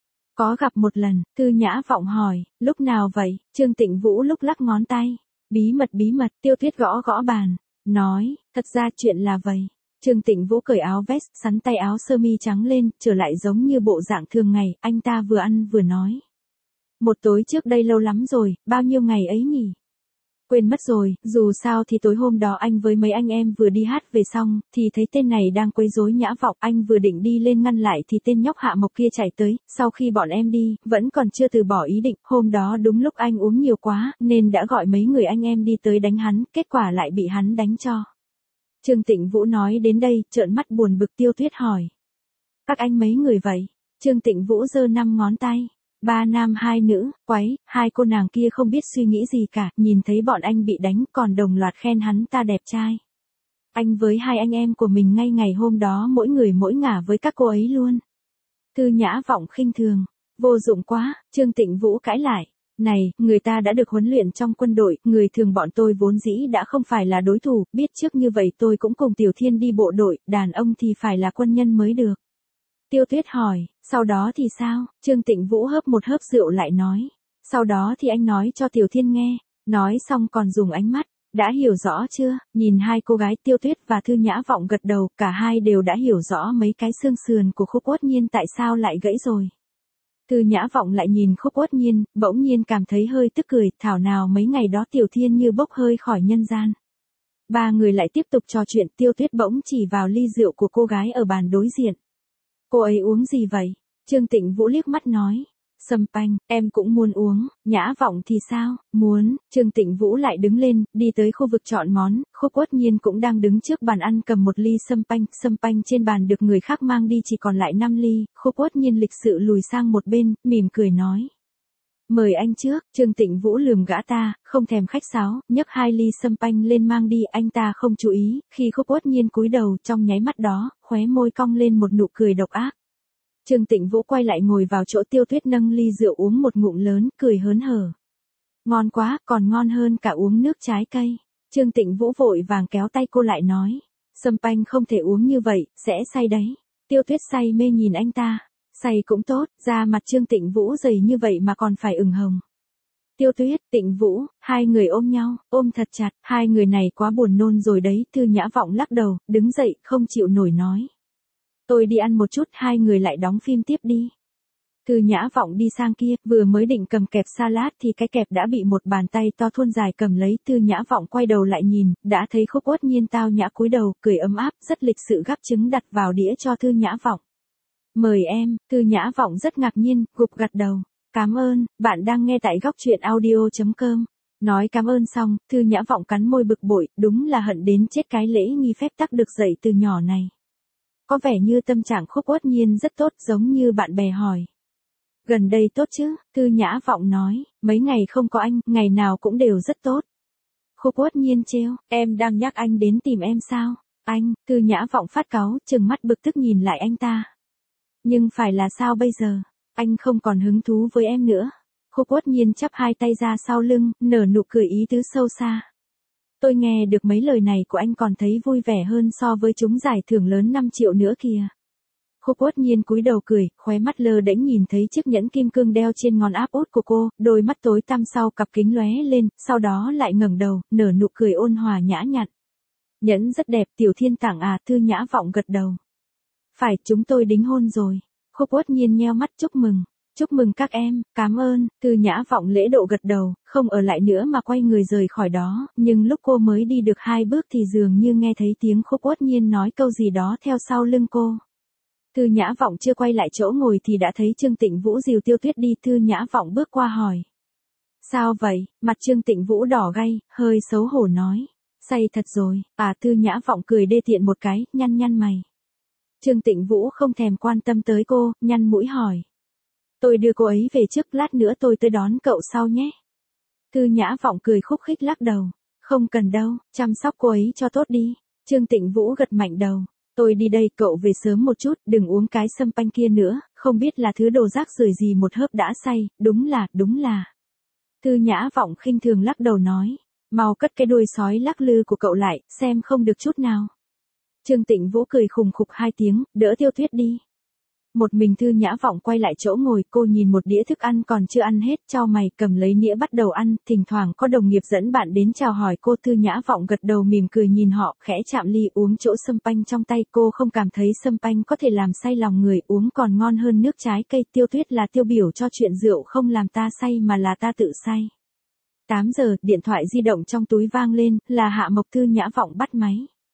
Có gặp một lần, Thư Nhã Vọng hỏi, lúc nào vậy? Trương Tịnh Vũ lúc lắc ngón tay. Bí mật bí mật, Tiêu Tuyết gõ gõ bàn. Nói, thật ra chuyện là vậy. Trương Tịnh Vũ cởi áo vest, sắn tay áo sơ mi trắng lên, trở lại giống như bộ dạng thường ngày, anh ta vừa ăn vừa nói. Một tối trước đây lâu lắm rồi, bao nhiêu ngày ấy nhỉ? Quên mất rồi, dù sao thì tối hôm đó anh với mấy anh em vừa đi hát về xong, thì thấy tên này đang quấy rối Nhã Vọng, anh vừa định đi lên ngăn lại thì tên nhóc Hạ Mộc kia chạy tới, sau khi bọn em đi, vẫn còn chưa từ bỏ ý định, hôm đó đúng lúc anh uống nhiều quá, nên đã gọi mấy người anh em đi tới đánh hắn, kết quả lại bị hắn đánh cho. Trương Tịnh Vũ nói đến đây, trợn mắt buồn bực. Tiêu Tuyết hỏi. Các anh mấy người vậy? Trương Tịnh Vũ giơ năm ngón tay. Ba nam hai nữ, quái, hai cô nàng kia không biết suy nghĩ gì cả, nhìn thấy bọn anh bị đánh còn đồng loạt khen hắn ta đẹp trai. Anh với hai anh em của mình ngay ngày hôm đó mỗi người mỗi ngả với các cô ấy luôn. Thư Nhã Vọng khinh thường. Vô dụng quá, Trương Tịnh Vũ cãi lại. Này, người ta đã được huấn luyện trong quân đội, người thường bọn tôi vốn dĩ đã không phải là đối thủ, biết trước như vậy tôi cũng cùng Tiểu Thiên đi bộ đội, đàn ông thì phải là quân nhân mới được. Tiêu Tuyết hỏi, sau đó thì sao? Trương Tịnh Vũ hớp một hớp rượu lại nói. Sau đó thì anh nói cho Tiểu Thiên nghe, nói xong còn dùng ánh mắt, đã hiểu rõ chưa? Nhìn hai cô gái Tiêu Tuyết và Thư Nhã Vọng gật đầu, cả hai đều đã hiểu rõ mấy cái xương sườn của Khúc Uất Nhiên tại sao lại gãy rồi. Thư Nhã Vọng lại nhìn Khúc Uất Nhiên, bỗng nhiên cảm thấy hơi tức cười, thảo nào mấy ngày đó Tiểu Thiên như bốc hơi khỏi nhân gian. Ba người lại tiếp tục trò chuyện, Tiêu Tuyết bỗng chỉ vào ly rượu của cô gái ở bàn đối diện. Cô ấy uống gì vậy? Trương Tịnh Vũ liếc mắt nói. Sâm panh, em cũng muốn uống. Nhã Vọng thì sao? Muốn. Trương Tịnh Vũ lại đứng lên, đi tới khu vực chọn món, Khúc Uất Nhiên cũng đang đứng trước bàn ăn cầm một ly sâm panh, sâm panh trên bàn được người khác mang đi chỉ còn lại năm ly, Khúc Uất Nhiên lịch sự lùi sang một bên, mỉm cười nói. Mời anh trước. Trương Tịnh Vũ lườm gã ta, không thèm khách sáo, nhấc hai ly sâm panh lên mang đi, anh ta không chú ý, khi Khúc Uất Nhiên cúi đầu, trong nháy mắt đó, khóe môi cong lên một nụ cười độc ác. Trương Tịnh Vũ quay lại ngồi vào chỗ Tiêu Tuyết nâng ly rượu uống một ngụm lớn, cười hớn hở. Ngon quá, còn ngon hơn cả uống nước trái cây. Trương Tịnh Vũ vội vàng kéo tay cô lại nói. Sâm panh không thể uống như vậy, sẽ say đấy. Tiêu Tuyết say mê nhìn anh ta. Say cũng tốt, da mặt Trương Tịnh Vũ dày như vậy mà còn phải ửng hồng. Tiêu Tuyết, Tịnh Vũ, hai người ôm nhau, ôm thật chặt, hai người này quá buồn nôn rồi đấy. Thư Nhã Vọng lắc đầu, đứng dậy, không chịu nổi nói. Tôi đi ăn một chút, hai người lại đóng phim tiếp đi. Thư Nhã Vọng đi sang kia, vừa mới định cầm kẹp salad thì cái kẹp đã bị một bàn tay to thon dài cầm lấy. Thư Nhã Vọng quay đầu lại nhìn, đã thấy Khúc Uất Nhiên tao nhã cúi đầu, cười ấm áp, rất lịch sự gắp trứng đặt vào đĩa cho Thư Nhã Vọng. Mời em. Thư Nhã Vọng rất ngạc nhiên, gục gật đầu. Cảm ơn, bạn đang nghe tại góc truyện audio.com. Nói cảm ơn xong, Thư Nhã Vọng cắn môi bực bội, đúng là hận đến chết cái lễ nghi phép tắc được dạy từ nhỏ này. Có vẻ như tâm trạng Khúc Uất Nhiên rất tốt, giống như bạn bè hỏi. Gần đây tốt chứ, Thư Nhã Vọng nói, mấy ngày không có anh, ngày nào cũng đều rất tốt. Khúc Uất Nhiên trêu, em đang nhắc anh đến tìm em sao? Anh, Thư Nhã Vọng phát cáu, trừng mắt bực tức nhìn lại anh ta. Nhưng phải là sao bây giờ? Anh không còn hứng thú với em nữa. Khúc Uất Nhiên chắp hai tay ra sau lưng, nở nụ cười ý tứ sâu xa. Tôi nghe được mấy lời này của anh còn thấy vui vẻ hơn so với chúng giải thưởng lớn năm triệu nữa kìa. Khúc Uất Nhiên cúi đầu cười, khóe mắt lơ đễnh nhìn thấy chiếc nhẫn kim cương đeo trên ngón áp út của cô, đôi mắt tối tăm sau cặp kính lóe lên, sau đó lại ngẩng đầu, nở nụ cười ôn hòa nhã nhặn. Nhẫn rất đẹp, Tiểu Thiên tặng à? Thư Nhã Vọng gật đầu. Phải, chúng tôi đính hôn rồi. Khúc Uất Nhiên nheo mắt chúc mừng. Chúc mừng các em, cảm ơn. Thư Nhã Vọng lễ độ gật đầu, không ở lại nữa mà quay người rời khỏi đó, nhưng lúc cô mới đi được hai bước thì dường như nghe thấy tiếng Khúc Uất Nhiên nói câu gì đó theo sau lưng cô. Thư Nhã Vọng chưa quay lại chỗ ngồi thì đã thấy Trương Tịnh Vũ dìu Tiêu Tuyết đi. Thư Nhã Vọng bước qua hỏi. Sao vậy? Mặt Trương Tịnh Vũ đỏ gay, hơi xấu hổ nói. Say thật rồi. À, Thư Nhã Vọng cười đê tiện một cái, nhăn nhăn mày. Trương Tịnh Vũ không thèm quan tâm tới cô, nhăn mũi hỏi. Tôi đưa cô ấy về trước, lát nữa tôi tới đón cậu sau nhé. Thư Nhã Vọng cười khúc khích lắc đầu. Không cần đâu, chăm sóc cô ấy cho tốt đi. Trương Tịnh Vũ gật mạnh đầu. Tôi đi đây, cậu về sớm một chút, đừng uống cái sâm panh kia nữa, không biết là thứ đồ rác rưởi gì một hớp đã say, đúng là, đúng là. Thư Nhã Vọng khinh thường lắc đầu nói. Mau cất cái đuôi sói lắc lư của cậu lại, xem không được chút nào. Trương Tịnh Vũ cười khùng khục hai tiếng, đỡ Tiêu Tuyết đi. Một mình Thư Nhã Vọng quay lại chỗ ngồi, cô nhìn một đĩa thức ăn còn chưa ăn hết, chau mày cầm lấy nĩa bắt đầu ăn, thỉnh thoảng có đồng nghiệp dẫn bạn đến chào hỏi cô. Thư Nhã Vọng gật đầu mỉm cười nhìn họ, khẽ chạm ly uống chỗ sâm panh trong tay. Cô không cảm thấy sâm panh có thể làm say lòng người, uống còn ngon hơn nước trái cây. Tiêu Tuyết là tiêu biểu cho chuyện rượu không làm ta say mà là ta tự say. tám giờ, điện thoại di động trong túi vang lên, là Hạ Mộc. Thư Nhã Vọng bắt máy.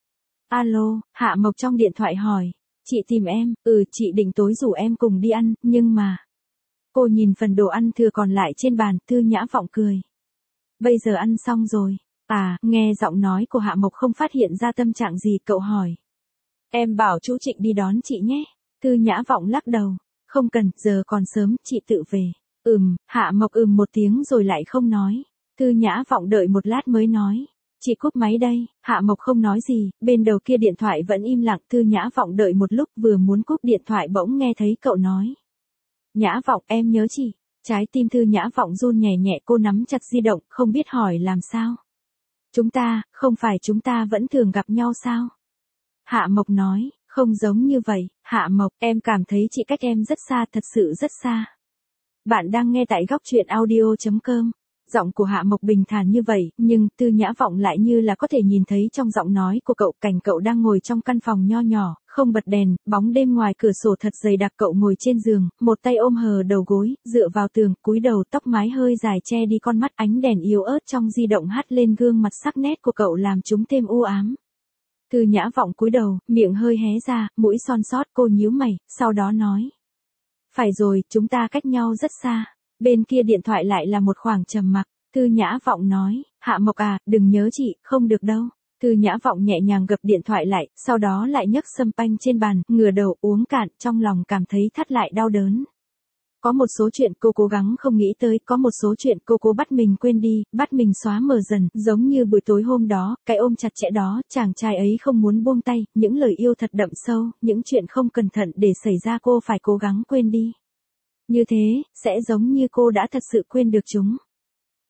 Alo, Hạ Mộc trong điện thoại hỏi. Chị tìm em, ừ, chị định tối rủ em cùng đi ăn, nhưng mà... Cô nhìn phần đồ ăn thừa còn lại trên bàn, Thư Nhã Vọng cười. Bây giờ ăn xong rồi. À, nghe giọng nói của Hạ Mộc không phát hiện ra tâm trạng gì, cậu hỏi. Em bảo chú Trịnh đi đón chị nhé. Thư Nhã Vọng lắc đầu. Không cần, giờ còn sớm, chị tự về. Ừm, Hạ Mộc ừm một tiếng rồi lại không nói. Thư Nhã Vọng đợi một lát mới nói. Chị cúp máy đây. Hạ Mộc không nói gì, bên đầu kia điện thoại vẫn im lặng. Thư Nhã Vọng đợi một lúc vừa muốn cúp điện thoại bỗng nghe thấy cậu nói. Nhã Vọng, em nhớ chị. Trái tim Thư Nhã Vọng run nhẹ nhẹ, cô nắm chặt di động, không biết hỏi làm sao. Chúng ta, không phải chúng ta vẫn thường gặp nhau sao? Hạ Mộc nói, không giống như vậy. Hạ Mộc, em cảm thấy chị cách em rất xa, thật sự rất xa. Bạn đang nghe tại góc truyện audio.com. Giọng của Hạ Mộc bình thản như vậy, nhưng Thư Nhã Vọng lại như là có thể nhìn thấy trong giọng nói của cậu. Cảnh cậu đang ngồi trong căn phòng nho nhỏ, không bật đèn, bóng đêm ngoài cửa sổ thật dày đặc. Cậu ngồi trên giường, một tay ôm hờ đầu gối, dựa vào tường, cúi đầu, tóc mái hơi dài che đi con mắt. Ánh đèn yếu ớt trong di động hắt lên gương mặt sắc nét của cậu làm chúng thêm u ám. Thư Nhã Vọng cúi đầu, miệng hơi hé ra, mũi son sót. Cô nhíu mày, sau đó nói. Phải rồi, chúng ta cách nhau rất xa. Bên kia điện thoại lại là một khoảng trầm mặc. Thư Nhã Vọng nói, Hạ Mộc à, đừng nhớ chị, không được đâu. Thư Nhã Vọng nhẹ nhàng gập điện thoại lại, sau đó lại nhấc sâm panh trên bàn, ngửa đầu uống cạn, trong lòng cảm thấy thắt lại đau đớn. Có một số chuyện cô cố gắng không nghĩ tới, có một số chuyện cô cố bắt mình quên đi, bắt mình xóa mờ dần, giống như buổi tối hôm đó, cái ôm chặt chẽ đó, chàng trai ấy không muốn buông tay, những lời yêu thật đậm sâu, những chuyện không cẩn thận để xảy ra cô phải cố gắng quên đi. Như thế, sẽ giống như cô đã thật sự quên được chúng.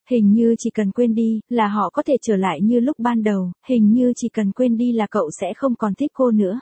Hình như chỉ cần quên đi, là họ có thể trở lại như lúc ban đầu, hình như chỉ cần quên đi là cậu sẽ không còn thích cô nữa.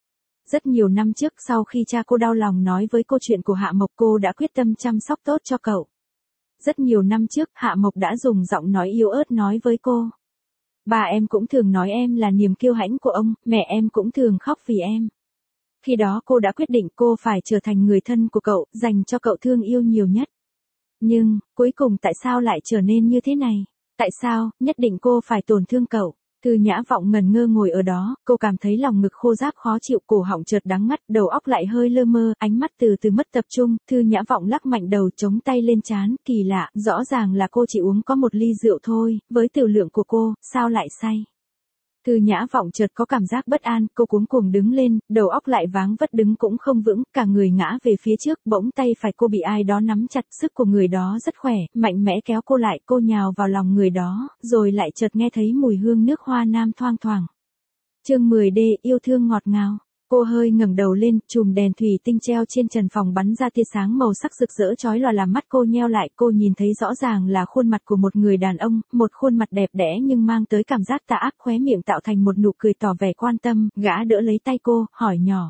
Rất nhiều năm trước sau khi cha cô đau lòng nói với cô chuyện của Hạ Mộc, cô đã quyết tâm chăm sóc tốt cho cậu. Rất nhiều năm trước Hạ Mộc đã dùng giọng nói yếu ớt nói với cô. Bà em cũng thường nói em là niềm kiêu hãnh của ông, mẹ em cũng thường khóc vì em. Khi đó cô đã quyết định cô phải trở thành người thân của cậu, dành cho cậu thương yêu nhiều nhất. Nhưng, cuối cùng tại sao lại trở nên như thế này? Tại sao, nhất định cô phải tổn thương cậu? Thư Nhã Vọng ngần ngơ ngồi ở đó, cô cảm thấy lòng ngực khô ráp khó chịu, cổ họng chợt đắng ngắt, đầu óc lại hơi lơ mơ, ánh mắt từ từ mất tập trung. Thư Nhã Vọng lắc mạnh đầu, chống tay lên trán, kỳ lạ, rõ ràng là cô chỉ uống có một ly rượu thôi, với tiểu lượng của cô, sao lại say? Thư Nhã Vọng chợt có cảm giác bất an, cô cuống cuồng đứng lên, đầu óc lại váng vất, đứng cũng không vững, cả người ngã về phía trước, bỗng tay phải cô bị ai đó nắm chặt, sức của người đó rất khỏe, mạnh mẽ kéo cô lại, cô nhào vào lòng người đó, rồi lại chợt nghe thấy mùi hương nước hoa nam thoang thoảng. Chương mười D, yêu thương ngọt ngào. Cô hơi ngẩng đầu lên, chùm đèn thủy tinh treo trên trần phòng bắn ra tia sáng màu sắc rực rỡ chói lòa làm mắt cô nheo lại, cô nhìn thấy rõ ràng là khuôn mặt của một người đàn ông, một khuôn mặt đẹp đẽ nhưng mang tới cảm giác tà ác, khóe miệng tạo thành một nụ cười tỏ vẻ quan tâm, gã đỡ lấy tay cô, hỏi nhỏ.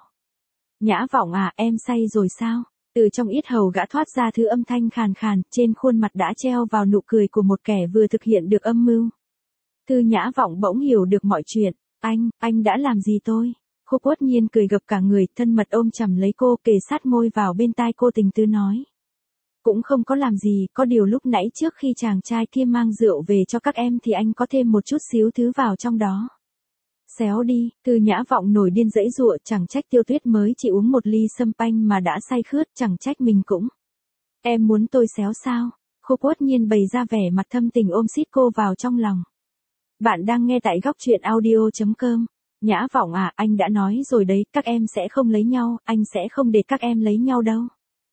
Nhã Vọng à, em say rồi sao? Từ trong yết hầu gã thoát ra thứ âm thanh khàn khàn, trên khuôn mặt đã treo vào nụ cười của một kẻ vừa thực hiện được âm mưu. Thư Nhã Vọng bỗng hiểu được mọi chuyện, anh, anh đã làm gì tôi? Khúc Uất Nhiên cười gập cả người, thân mật ôm chầm lấy cô, kề sát môi vào bên tai cô tình tứ nói. Cũng không có làm gì, có điều lúc nãy trước khi chàng trai kia mang rượu về cho các em thì anh có thêm một chút xíu thứ vào trong đó. Xéo đi, Thư Nhã Vọng nổi điên giãy giụa, chẳng trách Tiêu Tuyết mới chỉ uống một ly sâm panh mà đã say khướt, chẳng trách mình cũng. Em muốn tôi xéo sao? Khúc Uất Nhiên bày ra vẻ mặt thâm tình ôm xít cô vào trong lòng. Bạn đang nghe tại góc truyện audio chấm com. Nhã Vọng à, anh đã nói rồi đấy, các em sẽ không lấy nhau, anh sẽ không để các em lấy nhau đâu.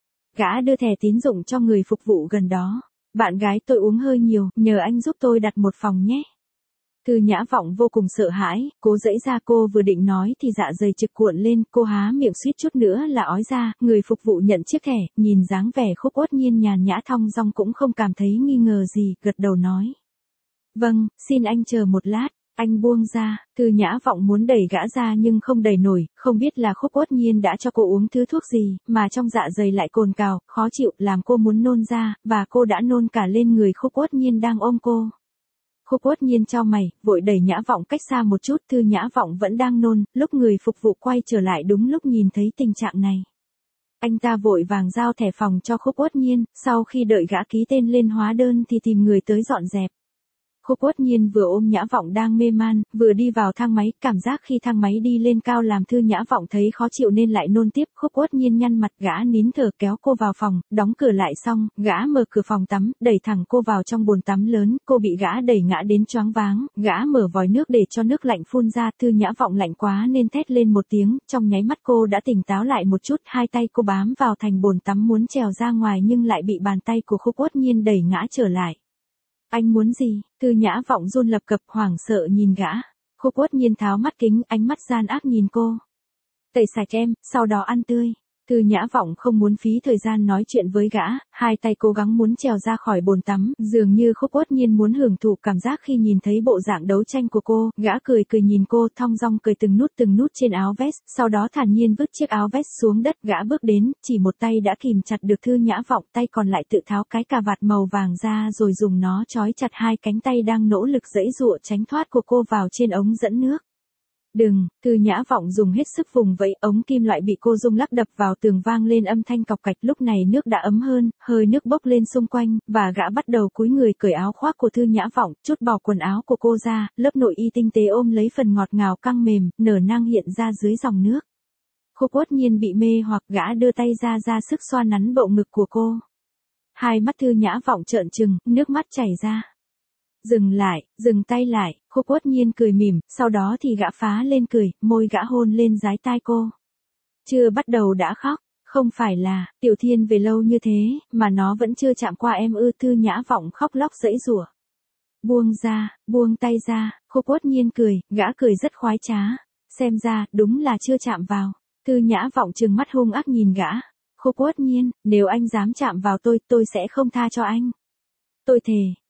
Gã đưa thẻ tín dụng cho người phục vụ gần đó. Bạn gái tôi uống hơi nhiều, nhờ anh giúp tôi đặt một phòng nhé. Thư Nhã Vọng vô cùng sợ hãi, cố giãy ra, cô vừa định nói thì dạ dày trực cuộn lên, cô há miệng suýt chút nữa là ói ra, người phục vụ nhận chiếc thẻ, nhìn dáng vẻ Khúc Uất Nhiên nhàn nhã thong dong cũng không cảm thấy nghi ngờ gì, gật đầu nói. Vâng, xin anh chờ một lát. Anh buông ra, Thư Nhã Vọng muốn đẩy gã ra nhưng không đẩy nổi, không biết là Khúc Uất Nhiên đã cho cô uống thứ thuốc gì, mà trong dạ dày lại cồn cào, khó chịu, làm cô muốn nôn ra, và cô đã nôn cả lên người Khúc Uất Nhiên đang ôm cô. Khúc Uất Nhiên chau mày, vội đẩy Nhã Vọng cách xa một chút, Thư Nhã Vọng vẫn đang nôn, lúc người phục vụ quay trở lại đúng lúc nhìn thấy tình trạng này. Anh ta vội vàng giao thẻ phòng cho Khúc Uất Nhiên, sau khi đợi gã ký tên lên hóa đơn thì tìm người tới dọn dẹp. Khúc Uất Nhiên vừa ôm Nhã Vọng đang mê man, vừa đi vào thang máy, cảm giác khi thang máy đi lên cao làm Thư Nhã Vọng thấy khó chịu nên lại nôn tiếp. Khúc Uất Nhiên nhăn mặt, gã nín thở kéo cô vào phòng, đóng cửa lại xong, gã mở cửa phòng tắm, đẩy thẳng cô vào trong bồn tắm lớn, cô bị gã đẩy ngã đến choáng váng, gã mở vòi nước để cho nước lạnh phun ra, Thư Nhã Vọng lạnh quá nên thét lên một tiếng, trong nháy mắt cô đã tỉnh táo lại một chút, hai tay cô bám vào thành bồn tắm muốn trèo ra ngoài nhưng lại bị bàn tay của Khúc Uất Nhiên đẩy ngã trở lại. Anh muốn gì? Thư Nhã Vọng run lập cập, hoảng sợ nhìn gã. Khúc Uất Nhiên tháo mắt kính, ánh mắt gian ác nhìn cô. Tẩy sạch em, sau đó ăn tươi. Thư Nhã Vọng không muốn phí thời gian nói chuyện với gã, hai tay cố gắng muốn trèo ra khỏi bồn tắm, dường như Khúc Uất Nhiên muốn hưởng thụ cảm giác khi nhìn thấy bộ dạng đấu tranh của cô, gã cười cười nhìn cô, thong dong cười từng nút từng nút trên áo vest, sau đó thản nhiên vứt chiếc áo vest xuống đất, gã bước đến, chỉ một tay đã kìm chặt được Thư Nhã Vọng, tay còn lại tự tháo cái cà vạt màu vàng ra rồi dùng nó trói chặt hai cánh tay đang nỗ lực giãy giụa tránh thoát của cô vào trên ống dẫn nước. Đừng, Thư Nhã Vọng dùng hết sức vùng vẫy, ống kim loại bị cô rung lắc đập vào tường vang lên âm thanh cọc cạch, lúc này nước đã ấm hơn, hơi nước bốc lên xung quanh, và gã bắt đầu cúi người cởi áo khoác của Thư Nhã Vọng, trút bỏ quần áo của cô ra, lớp nội y tinh tế ôm lấy phần ngọt ngào căng mềm, nở nang hiện ra dưới dòng nước. Khúc Uất Nhiên bị mê hoặc, gã đưa tay ra ra sức xoa nắn bộ ngực của cô. Hai mắt Thư Nhã Vọng trợn trừng, nước mắt chảy ra. Dừng lại, dừng tay lại, Khúc Uất Nhiên cười mỉm, sau đó thì gã phá lên cười, môi gã hôn lên dái tai cô. Chưa bắt đầu đã khóc, không phải là, Tiểu Thiên về lâu như thế, mà nó vẫn chưa chạm qua em ư? Thư Nhã Vọng khóc lóc giãy giụa. Buông ra, buông tay ra, Khúc Uất Nhiên cười, gã cười rất khoái trá. Xem ra, đúng là chưa chạm vào. Thư Nhã Vọng trừng mắt hung ác nhìn gã. Khúc Uất Nhiên, nếu anh dám chạm vào tôi, tôi sẽ không tha cho anh. Tôi thề,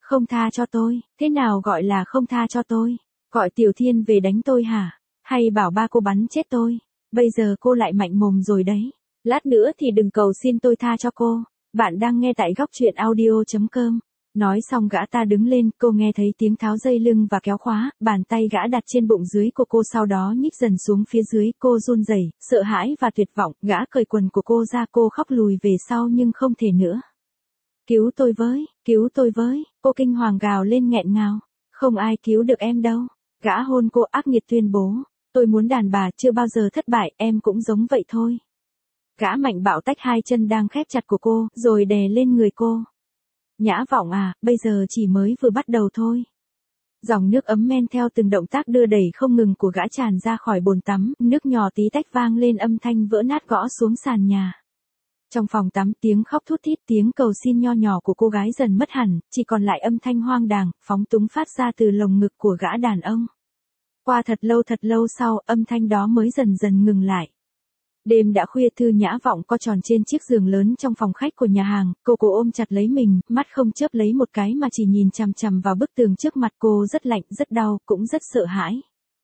Không tha cho tôi, thế nào gọi là không tha cho tôi? Gọi Tiểu Thiên về đánh tôi hả? Hay bảo ba cô bắn chết tôi? Bây giờ cô lại mạnh mồm rồi đấy. Lát nữa thì đừng cầu xin tôi tha cho cô. Bạn đang nghe tại góc truyện audio.com. Nói xong gã ta đứng lên, cô nghe thấy tiếng tháo dây lưng và kéo khóa, bàn tay gã đặt trên bụng dưới của cô sau đó nhích dần xuống phía dưới, cô run rẩy, sợ hãi và tuyệt vọng, gã cởi quần của cô ra, cô khóc lùi về sau nhưng không thể nữa. Cứu tôi với, cứu tôi với, cô kinh hoàng gào lên nghẹn ngào. Không ai cứu được em đâu. Gã hôn cô ác nghiệt tuyên bố. Tôi muốn đàn bà chưa bao giờ thất bại, em cũng giống vậy thôi. Gã mạnh bạo tách hai chân đang khép chặt của cô, rồi đè lên người cô. Nhã Vọng à, bây giờ chỉ mới vừa bắt đầu thôi. Dòng nước ấm men theo từng động tác đưa đẩy không ngừng của gã tràn ra khỏi bồn tắm, nước nhỏ tí tách vang lên, âm thanh vỡ nát gõ xuống sàn nhà. Trong phòng tắm, tiếng khóc thút thít, tiếng cầu xin nho nhỏ của cô gái dần mất hẳn, chỉ còn lại âm thanh hoang đàng, phóng túng phát ra từ lồng ngực của gã đàn ông. Qua thật lâu thật lâu sau, âm thanh đó mới dần dần ngừng lại. Đêm đã khuya, Thư Nhã Vọng co tròn trên chiếc giường lớn trong phòng khách của nhà hàng, cô cố ôm chặt lấy mình, mắt không chớp lấy một cái mà chỉ nhìn chằm chằm vào bức tường trước mặt cô, rất lạnh, rất đau, cũng rất sợ hãi.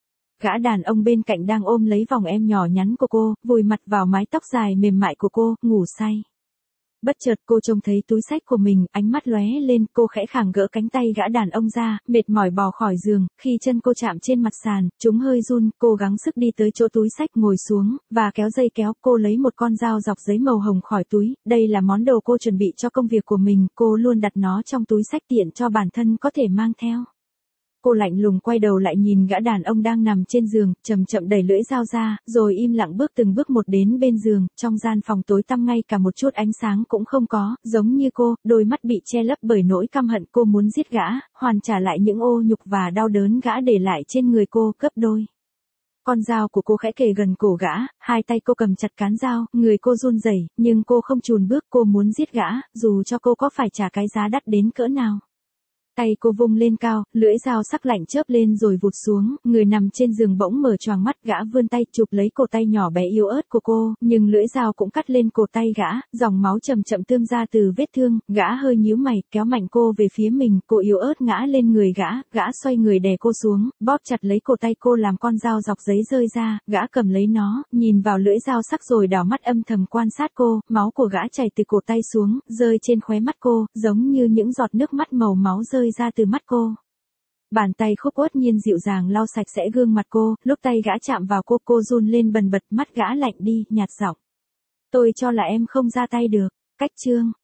Gã đàn ông bên cạnh đang ôm lấy vòng em nhỏ nhắn của cô, vùi mặt vào mái tóc dài mềm mại của cô, ngủ say. Bất chợt cô trông thấy túi xách của mình, ánh mắt lóe lên, cô khẽ khàng gỡ cánh tay gã đàn ông ra, mệt mỏi bò khỏi giường, khi chân cô chạm trên mặt sàn, chúng hơi run, cô gắng sức đi tới chỗ túi xách, ngồi xuống, và kéo dây kéo, cô lấy một con dao dọc giấy màu hồng khỏi túi, đây là món đồ cô chuẩn bị cho công việc của mình, cô luôn đặt nó trong túi xách tiện cho bản thân có thể mang theo. Cô lạnh lùng quay đầu lại nhìn gã đàn ông đang nằm trên giường, chậm chậm đẩy lưỡi dao ra, rồi im lặng bước từng bước một đến bên giường, trong gian phòng tối tăm ngay cả một chút ánh sáng cũng không có, giống như cô, đôi mắt bị che lấp bởi nỗi căm hận, cô muốn giết gã, hoàn trả lại những ô nhục và đau đớn gã để lại trên người cô, gấp đôi. Con dao của cô khẽ kề gần cổ gã, hai tay cô cầm chặt cán dao, người cô run rẩy, nhưng cô không chùn bước, cô muốn giết gã, dù cho cô có phải trả cái giá đắt đến cỡ nào. Tay cô vung lên cao, lưỡi dao sắc lạnh chớp lên rồi vụt xuống, người nằm trên giường bỗng mở choàng mắt, gã vươn tay chụp lấy cổ tay nhỏ bé yếu ớt của cô, nhưng lưỡi dao cũng cắt lên cổ tay gã, dòng máu chậm chậm tươm ra từ vết thương, gã hơi nhíu mày, kéo mạnh cô về phía mình, cô yếu ớt ngã lên người gã, gã xoay người đè cô xuống, bóp chặt lấy cổ tay cô làm con dao dọc giấy rơi ra, gã cầm lấy nó, nhìn vào lưỡi dao sắc rồi đảo mắt âm thầm quan sát cô, máu của gã chảy từ cổ tay xuống, rơi trên khóe mắt cô, giống như những giọt nước mắt màu máu rơi ra từ mắt cô. Bàn tay khúc uất nhiên dịu dàng lau sạch sẽ gương mặt cô, lúc tay gã chạm vào cô, cô run lên bần bật, mắt gã lạnh đi, nhạt giọng. Tôi cho là em không ra tay được. Cách chương